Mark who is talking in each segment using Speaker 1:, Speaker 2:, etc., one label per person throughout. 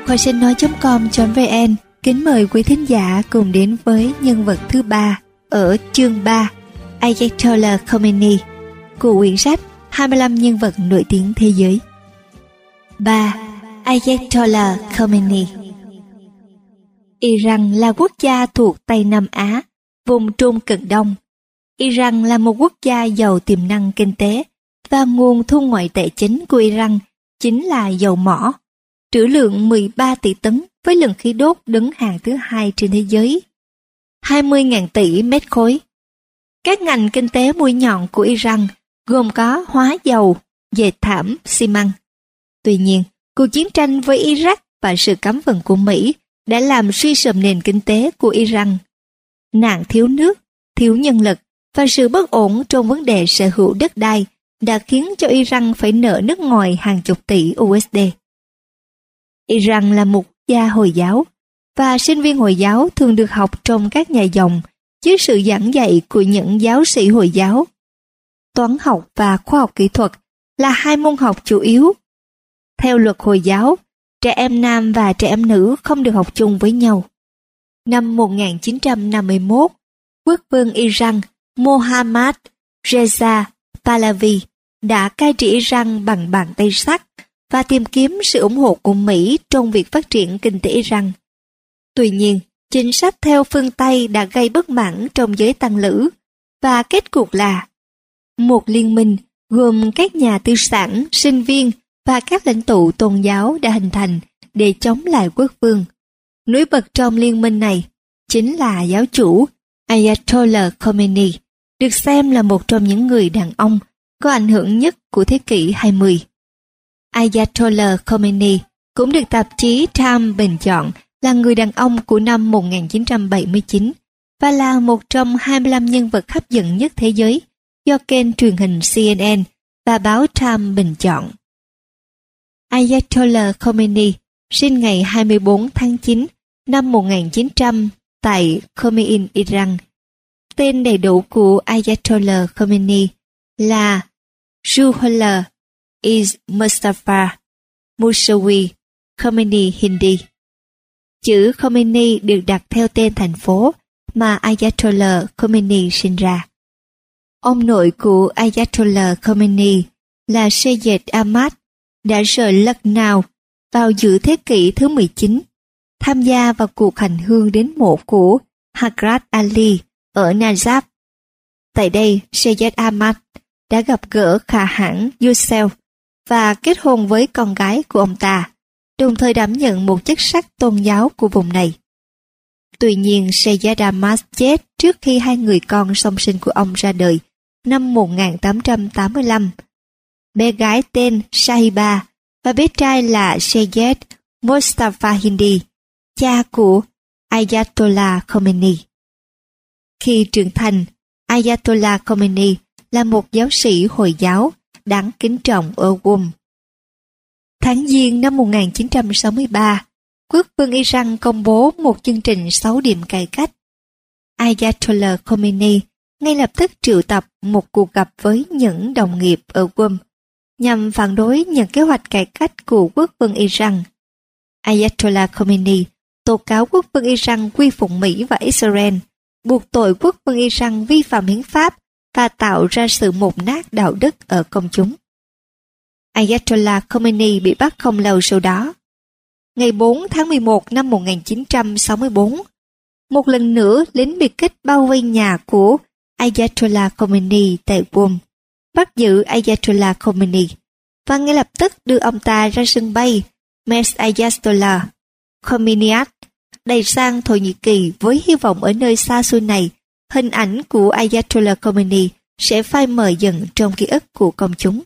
Speaker 1: Khoa Sinh Nói.com.vn kính mời quý thính giả cùng đến với nhân vật thứ 3 ở chương 3, Ayatollah Khomeini, của quyển sách 25 nhân vật nổi tiếng thế giới. 3. Ayatollah Khomeini. Iran là quốc gia thuộc Tây Nam Á, vùng Trung Cực Đông. Iran là một quốc gia giàu tiềm năng kinh tế và nguồn thu ngoại tệ chính của Iran chính là dầu mỏ, trữ lượng 13 tỷ tấn với lượng khí đốt đứng hàng thứ 2 trên thế giới, 20.000 tỷ mét khối. Các ngành kinh tế mũi nhọn của Iran gồm có hóa dầu, dệt thảm, xi măng. Tuy nhiên, cuộc chiến tranh với Iraq và sự cấm vận của Mỹ đã làm suy sụp nền kinh tế của Iran. Nạn thiếu nước, thiếu nhân lực và sự bất ổn trong vấn đề sở hữu đất đai đã khiến cho Iran phải nợ nước ngoài hàng chục tỷ USD. Iran là một quốc gia Hồi giáo, và sinh viên Hồi giáo thường được học trong các nhà dòng dưới sự giảng dạy của những giáo sĩ Hồi giáo. Toán học và khoa học kỹ thuật là hai môn học chủ yếu. Theo luật Hồi giáo, trẻ em nam và trẻ em nữ không được học chung với nhau. Năm 1951, quốc vương Iran Mohammad Reza Pahlavi đã cai trị Iran bằng bàn tay sắt và tìm kiếm sự ủng hộ của Mỹ trong việc phát triển kinh tế Iran. Tuy nhiên, chính sách theo phương Tây đã gây bất mãn trong giới tăng lữ, và kết cục là một liên minh gồm các nhà tư sản, sinh viên và các lãnh tụ tôn giáo đã hình thành để chống lại quốc vương. Nổi bật trong liên minh này chính là giáo chủ Ayatollah Khomeini, được xem là một trong những người đàn ông có ảnh hưởng nhất của thế kỷ 20. Ayatollah Khomeini cũng được tạp chí Time bình chọn là người đàn ông của năm 1979 và là một trong 25 nhân vật hấp dẫn nhất thế giới do kênh truyền hình CNN và báo Time bình chọn. Ayatollah Khomeini sinh ngày 24 tháng 9 năm 1900 tại Khomeini, Iran. Tên đầy đủ của Ayatollah Khomeini là Ruhollah is Mustafa Musawi Khomeini Hindi. Chữ Khomeini được đặt theo tên thành phố mà Ayatollah Khomeini sinh ra. Ông nội của Ayatollah Khomeini là Seyyed Ahmad đã rời Lucknow vào giữa thế kỷ thứ 19, tham gia vào cuộc hành hương đến mộ của Hazrat Ali ở Najaf. Tại đây, Seyyed Ahmad đã gặp gỡ Khả hãn Yusuf và kết hôn với con gái của ông ta, đồng thời đảm nhận một chức sắc tôn giáo của vùng này. Tuy nhiên, Seyyed Ahmad chết trước khi hai người con song sinh của ông ra đời năm 1885. Bé gái tên Sahiba và bé trai là Seyyed Mustafa Hindi, cha của Ayatollah Khomeini. Khi trưởng thành, Ayatollah Khomeini là một giáo sĩ Hồi giáo đáng kính trọng ở Qom. Tháng Giêng năm 1963, quốc vương Iran công bố một chương trình 6 điểm cải cách. Ayatollah Khomeini ngay lập tức triệu tập một cuộc gặp với những đồng nghiệp ở Qom nhằm phản đối những kế hoạch cải cách của quốc vương Iran. Ayatollah Khomeini tố cáo quốc vương Iran quy phụng Mỹ và Israel, buộc tội quốc vương Iran vi phạm hiến pháp và tạo ra sự mục nát đạo đức ở công chúng. Ayatollah Khomeini bị bắt không lâu sau đó. Ngày 4 tháng 11 năm 1964, một lần nữa lính biệt kích bao vây nhà của Ayatollah Khomeini tại Qom, bắt giữ Ayatollah Khomeini và ngay lập tức đưa ông ta ra sân bay Mes Ayatollah Khomeiniat đẩy sang Thổ Nhĩ Kỳ với hy vọng ở nơi xa xôi này hình ảnh của Ayatollah Khomeini sẽ phai mờ dần trong ký ức của công chúng.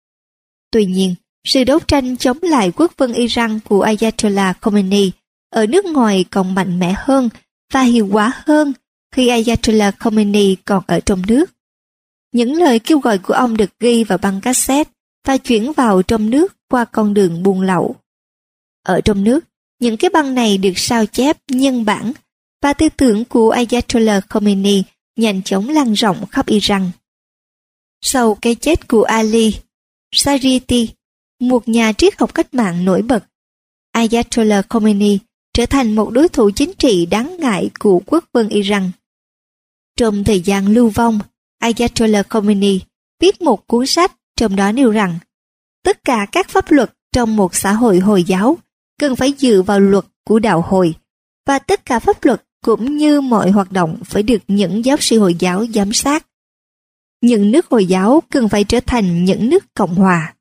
Speaker 1: Tuy nhiên, sự đấu tranh chống lại quốc vương Iran của Ayatollah Khomeini ở nước ngoài còn mạnh mẽ hơn và hiệu quả hơn khi Ayatollah Khomeini còn ở trong nước. Những lời kêu gọi của ông được ghi vào băng cassette và chuyển vào trong nước qua con đường buôn lậu. Ở trong nước, những cái băng này được sao chép nhân bản và tư tưởng của Ayatollah Khomeini nhanh chóng lan rộng khắp Iran. Sau cái chết của Ali Sariti, một nhà triết học cách mạng nổi bật, Ayatollah Khomeini trở thành một đối thủ chính trị đáng ngại của quốc vương Iran. Trong thời gian lưu vong, Ayatollah Khomeini viết một cuốn sách, trong đó nêu rằng tất cả các pháp luật trong một xã hội Hồi giáo cần phải dựa vào luật của đạo Hồi, và tất cả pháp luật cũng như mọi hoạt động phải được những giáo sư Hồi giáo giám sát. Những nước Hồi giáo cần phải trở thành những nước Cộng hòa.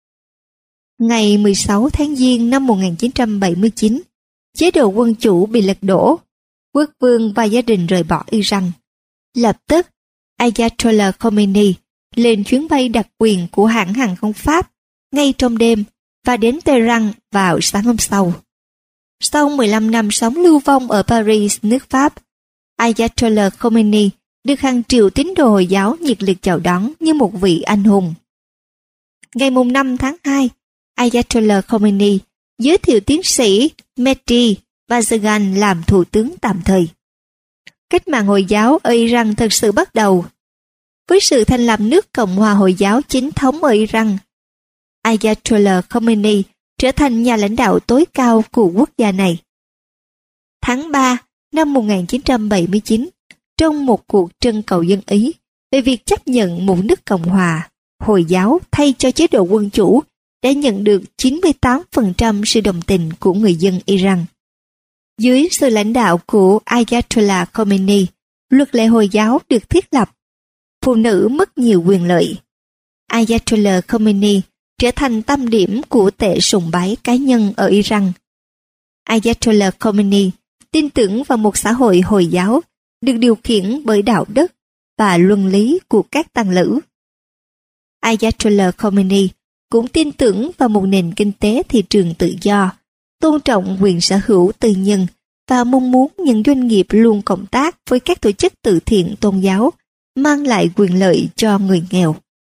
Speaker 1: Ngày 16 tháng Giêng năm 1979, chế độ quân chủ bị lật đổ, quốc vương và gia đình rời bỏ Iran. Lập tức, Ayatollah Khomeini lên chuyến bay đặc quyền của hãng hàng không Pháp ngay trong đêm và đến Tehran vào sáng hôm sau. Sau 15 năm sống lưu vong ở Paris, nước Pháp, Ayatollah Khomeini được hàng triệu tín đồ Hồi giáo nhiệt liệt chào đón như một vị anh hùng. Ngày 5 tháng 2, Ayatollah Khomeini giới thiệu tiến sĩ Mehdi Barzani làm thủ tướng tạm thời. Cách mạng Hồi giáo ở Iran thực sự bắt đầu. Với sự thành lập nước Cộng hòa Hồi giáo chính thống ở Iran, Ayatollah Khomeini trở thành nhà lãnh đạo tối cao của quốc gia này. Tháng 3 năm 1979, trong một cuộc trưng cầu dân Ý về việc chấp nhận một nước Cộng hòa Hồi giáo thay cho chế độ quân chủ, đã nhận được 98% sự đồng tình của người dân Iran. Dưới sự lãnh đạo của Ayatollah Khomeini, luật lệ Hồi giáo được thiết lập. Phụ nữ mất nhiều quyền lợi. Ayatollah Khomeini trở thành tâm điểm của tệ sùng bái cá nhân ở Iran. Ayatollah Khomeini tin tưởng vào một xã hội Hồi giáo được điều khiển bởi đạo đức và luân lý của các tăng lữ. Ayatollah Khomeini cũng tin tưởng vào một nền kinh tế thị trường tự do, tôn trọng quyền sở hữu tư nhân và mong muốn những doanh nghiệp luôn cộng tác với các tổ chức từ thiện tôn giáo, mang lại quyền lợi cho người nghèo.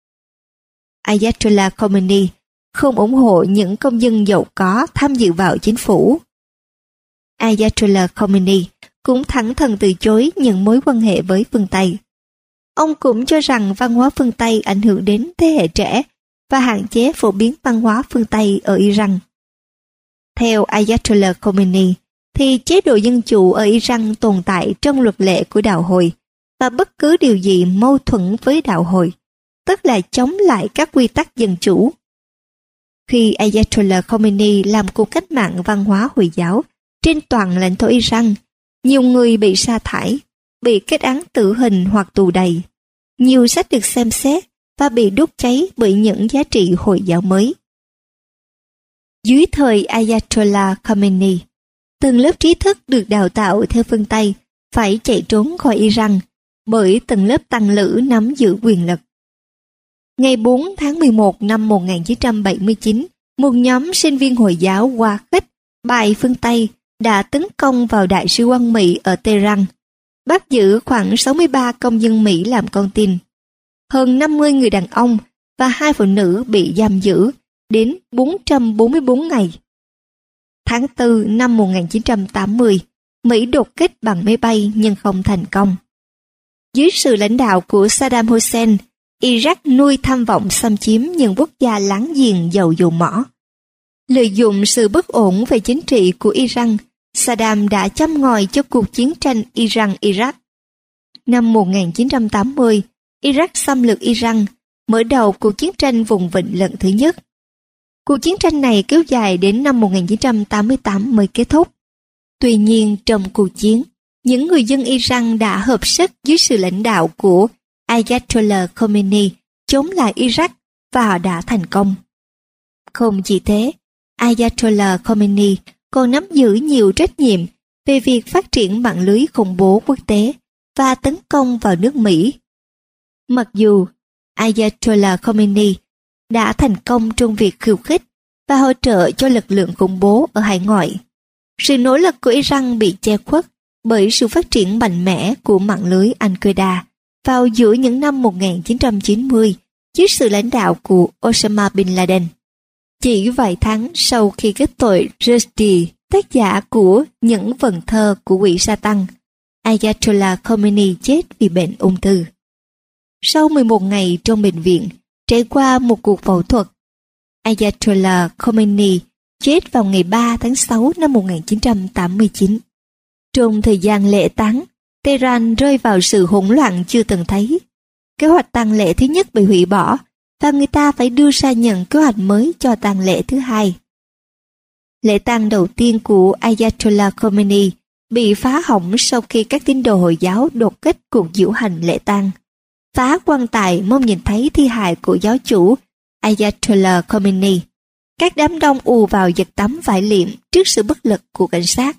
Speaker 1: Ayatollah Khomeini không ủng hộ những công dân giàu có tham dự vào chính phủ. Ayatollah Khomeini cũng thẳng thừng từ chối những mối quan hệ với phương Tây. Ông cũng cho rằng văn hóa phương Tây ảnh hưởng đến thế hệ trẻ và hạn chế phổ biến văn hóa phương Tây ở Iran. Theo Ayatollah Khomeini, thì chế độ dân chủ ở Iran tồn tại trong luật lệ của đạo Hồi, và bất cứ điều gì mâu thuẫn với đạo Hồi, tức là chống lại các quy tắc dân chủ. Khi Ayatollah Khomeini làm cuộc cách mạng văn hóa Hồi giáo trên toàn lãnh thổ Iran, nhiều người bị sa thải, bị kết án tử hình hoặc tù đầy. Nhiều sách được xem xét và bị đốt cháy bởi những giá trị Hồi giáo mới. Dưới thời Ayatollah Khomeini, từng lớp trí thức được đào tạo theo phương Tây phải chạy trốn khỏi Iran bởi từng lớp tăng lữ nắm giữ quyền lực. Ngày 4 tháng 11 năm 1979, một nhóm sinh viên Hồi giáo hoa khích bài phương Tây đã tấn công vào Đại sứ quán Mỹ ở Tehran, bắt giữ khoảng 63 công dân Mỹ làm con tin. Hơn 50 người đàn ông và 2 phụ nữ bị giam giữ đến 444 ngày. Tháng 4 năm 1980, Mỹ đột kích bằng máy bay nhưng không thành công. Dưới sự lãnh đạo của Saddam Hussein, Iraq nuôi tham vọng xâm chiếm những quốc gia láng giềng giàu dầu mỏ. Lợi dụng sự bất ổn về chính trị của Iran, Saddam đã châm ngòi cho cuộc chiến tranh Iran-Iraq. Năm 1980, Iraq xâm lược Iran, mở đầu cuộc chiến tranh vùng vịnh lần thứ nhất. Cuộc chiến tranh này kéo dài đến năm 1988 mới kết thúc. Tuy nhiên, trong cuộc chiến, những người dân Iran đã hợp sức dưới sự lãnh đạo của Ayatollah Khomeini chống lại Iraq và đã thành công. Không chỉ thế, Ayatollah Khomeini còn nắm giữ nhiều trách nhiệm về việc phát triển mạng lưới khủng bố quốc tế và tấn công vào nước Mỹ. Mặc dù Ayatollah Khomeini đã thành công trong việc khiêu khích và hỗ trợ cho lực lượng khủng bố ở hải ngoại, sự nỗ lực của Iran bị che khuất bởi sự phát triển mạnh mẽ của mạng lưới Al-Qaeda vào giữa những năm 1990 dưới sự lãnh đạo của Osama Bin Laden. Chỉ vài tháng sau khi kết tội Rushdie, tác giả của những vần thơ của quỷ Satan, Ayatollah Khomeini chết vì bệnh ung thư. Sau 11 ngày trong bệnh viện, trải qua một cuộc phẫu thuật, Ayatollah Khomeini chết vào ngày 3 tháng 6 năm 1989. Trong thời gian lễ táng, Tehran rơi vào sự hỗn loạn chưa từng thấy. Kế hoạch tang lễ thứ nhất bị hủy bỏ và người ta phải đưa ra nhận kế hoạch mới cho tang lễ thứ hai. Lễ tang đầu tiên của Ayatollah Khomeini bị phá hỏng sau khi các tín đồ Hồi giáo đột kích cuộc diễu hành lễ tang, phá quan tài mong nhìn thấy thi hài của giáo chủ Ayatollah Khomeini. Các đám đông ùa vào giật tấm vải liệm trước sự bất lực của cảnh sát.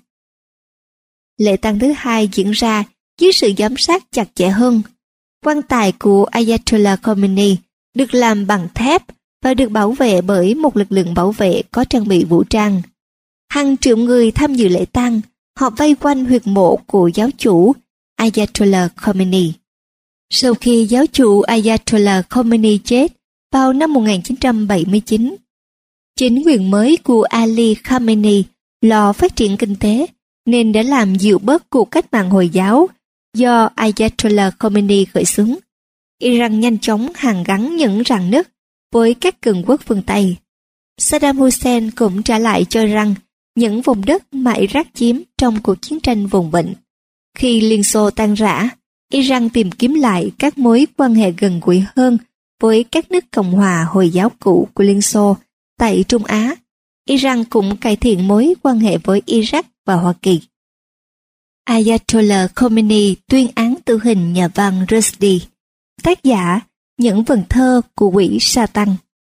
Speaker 1: Lễ tang thứ hai diễn ra dưới sự giám sát chặt chẽ hơn. Quan tài của Ayatollah Khomeini được làm bằng thép và được bảo vệ bởi một lực lượng bảo vệ có trang bị vũ trang. Hàng triệu người tham dự lễ tang, họ vây quanh huyệt mộ của giáo chủ Ayatollah Khomeini. Sau khi giáo chủ Ayatollah Khomeini chết vào năm 1979, chính quyền mới của Ali Khamenei lo phát triển kinh tế nên đã làm dịu bớt cuộc cách mạng Hồi giáo do Ayatollah Khomeini khởi xướng. Iran nhanh chóng hàn gắn những rạn nứt với các cường quốc phương Tây. Saddam Hussein cũng trả lại cho Iran những vùng đất mà Iraq chiếm trong cuộc chiến tranh vùng vịnh. Khi Liên Xô tan rã, Iran tìm kiếm lại các mối quan hệ gần gũi hơn với các nước Cộng hòa Hồi giáo cũ của Liên Xô tại Trung Á. Iran cũng cải thiện mối quan hệ với Iraq và Hoa Kỳ. Ayatollah Khomeini tuyên án tử hình nhà văn Rushdie, tác giả những vần thơ của quỷ Satan.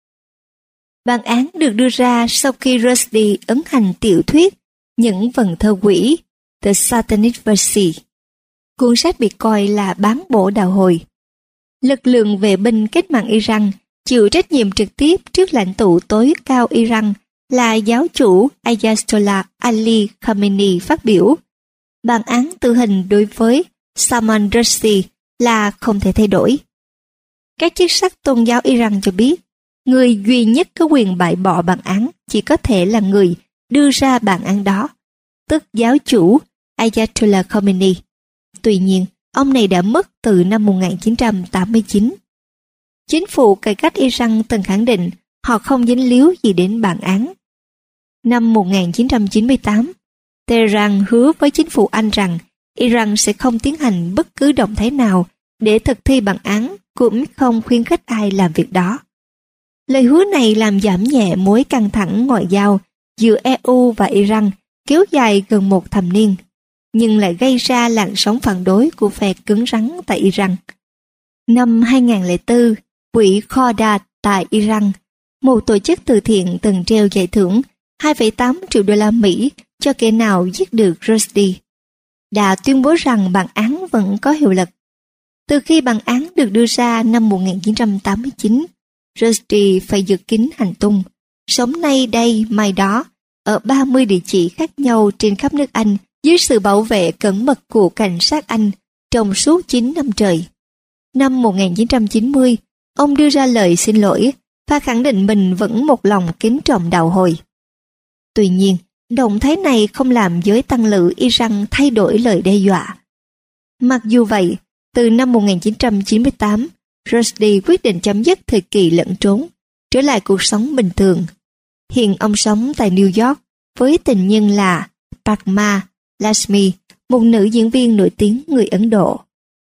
Speaker 1: Bản án được đưa ra sau khi Rushdie ấn hành tiểu thuyết những vần thơ quỷ The Satanic Verse. Cuốn sách bị coi là bán bổ đạo hồi. Lực lượng vệ binh cách mạng Iran chịu trách nhiệm trực tiếp trước lãnh tụ tối cao Iran là giáo chủ Ayatollah Ali Khamenei phát biểu. Bản án tử hình đối với Salman Rushdie là không thể thay đổi. Các chức sắc tôn giáo Iran cho biết, người duy nhất có quyền bãi bỏ bản án chỉ có thể là người đưa ra bản án đó, tức giáo chủ Ayatollah Khomeini. Tuy nhiên, ông này đã mất từ năm 1989. Chính phủ cải cách Iran từng khẳng định họ không dính líu gì đến bản án. Năm 1998, Tehran hứa với chính phủ Anh rằng Iran sẽ không tiến hành bất cứ động thái nào để thực thi bản án, cũng không khuyến khích ai làm việc đó. Lời hứa này làm giảm nhẹ mối căng thẳng ngoại giao giữa EU và Iran kéo dài gần một thập niên, nhưng lại gây ra làn sóng phản đối của phe cứng rắn tại Iran. Năm 2004, quỹ Khordad tại Iran, một tổ chức từ thiện từng treo giải thưởng 2,8 triệu đô la Mỹ cho kẻ nào giết được Rushdie, đã tuyên bố rằng bản án vẫn có hiệu lực. Từ khi bản án được đưa ra năm 1989, Rushdie phải giữ kín hành tung, sống nay đây mai đó, ở 30 địa chỉ khác nhau trên khắp nước Anh dưới sự bảo vệ cẩn mật của cảnh sát Anh trong suốt 9 năm trời. Năm 1990, ông đưa ra lời xin lỗi và khẳng định mình vẫn một lòng kính trọng đạo Hồi. Tuy nhiên, động thái này không làm giới tăng lữ Iran thay đổi lời đe dọa. Mặc dù vậy, từ năm 1998, Rushdie quyết định chấm dứt thời kỳ lẫn trốn, trở lại cuộc sống bình thường. Hiện ông sống tại New York với tình nhân là Padma Lakshmi, một nữ diễn viên nổi tiếng người Ấn Độ.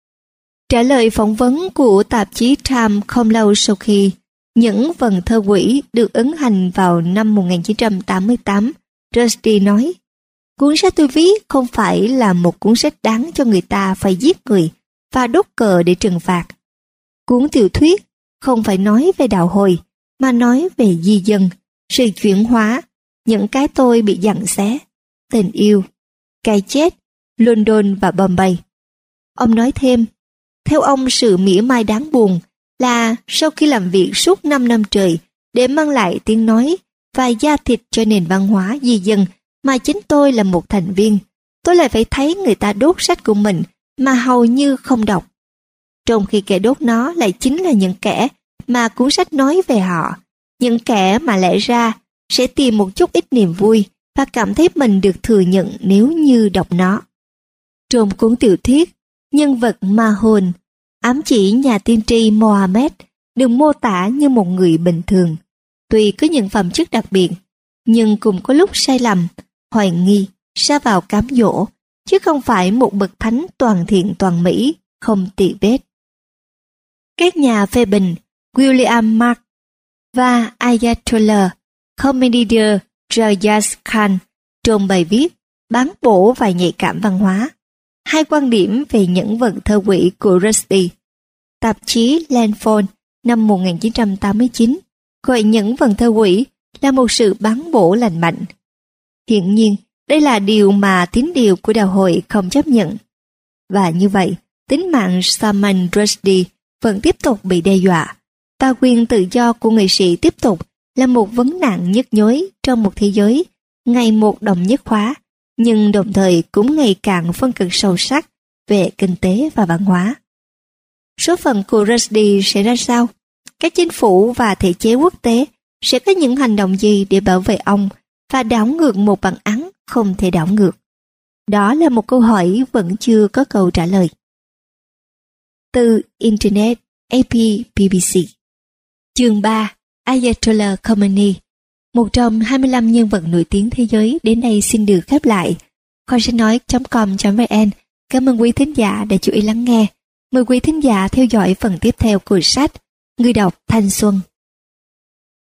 Speaker 1: Trả lời phỏng vấn của tạp chí Time không lâu sau khi những vần thơ quỷ được ấn hành vào năm 1988, Rushdie nói, cuốn sách tôi viết không phải là một cuốn sách đáng cho người ta phải giết người và đốt cờ để trừng phạt. Cuốn tiểu thuyết không phải nói về đạo Hồi, mà nói về di dân, sự chuyển hóa, những cái tôi bị giằng xé, tình yêu, cái chết, London và Bombay. Ông nói thêm, theo ông sự mỉa mai đáng buồn là sau khi làm việc suốt 5 năm trời để mang lại tiếng nói và da thịt cho nền văn hóa di dân mà chính tôi là một thành viên, tôi lại phải thấy người ta đốt sách của mình mà hầu như không đọc. Trong khi kẻ đốt nó lại chính là những kẻ mà cuốn sách nói về họ, những kẻ mà lẽ ra sẽ tìm một chút ít niềm vui và cảm thấy mình được thừa nhận nếu như đọc nó. Trong cuốn tiểu thuyết, nhân vật ma hồn, ám chỉ nhà tiên tri Mohammed được mô tả như một người bình thường, tuy có những phẩm chất đặc biệt. nhưng cũng có lúc sai lầm, hoài nghi, sa vào cám dỗ, chứ không phải một bậc thánh toàn thiện toàn mỹ, không tì vết. Các nhà phê bình William Mark và Ayatollah Khomeini Rajaz Khan trong bài viết Bán bổ và nhạy cảm văn hóa, hai quan điểm về những vần thơ quỷ của Rushdie. Tạp chí Landphone năm 1989 gọi những vần thơ quỷ là một sự bán bổ lành mạnh. Hiển nhiên, đây là điều mà tín điều của đạo hội không chấp nhận. Và như vậy, tính mạng Salman Rushdie vẫn tiếp tục bị đe dọa, và quyền tự do của nghệ sĩ tiếp tục là một vấn nạn nhức nhối trong một thế giới ngày một đồng nhất hóa, nhưng đồng thời cũng ngày càng phân cực sâu sắc về kinh tế và văn hóa. Số phận của Rushdie sẽ ra sao? Các chính phủ và thể chế quốc tế sẽ có những hành động gì để bảo vệ ông và đảo ngược một bản án không thể đảo ngược? Đó là một câu hỏi vẫn chưa có câu trả lời. Từ Internet AP BBC. Chương 3. Ayatollah Khomeini, một trong 25 nhân vật nổi tiếng thế giới đến đây xin được khép lại. Kho sách nói.com.vn. Cảm ơn quý thính giả đã chú ý lắng nghe. Mời quý thính giả theo dõi phần tiếp theo của sách. Người đọc Thanh Xuân.